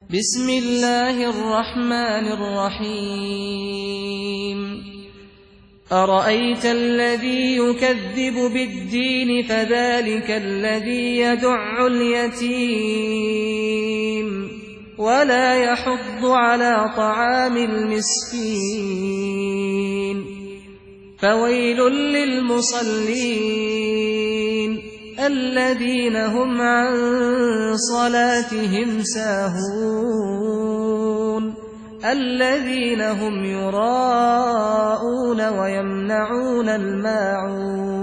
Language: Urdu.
بسم الله الرحمن الرحيم أرأيت الذي يكذب بالدين فذلك الذي يدع اليتيم ولا يحض على طعام المسكين فويل للمصلين الذين هم عن صلاتهم ساهون الذين هم يراءون ويمنعون الماعون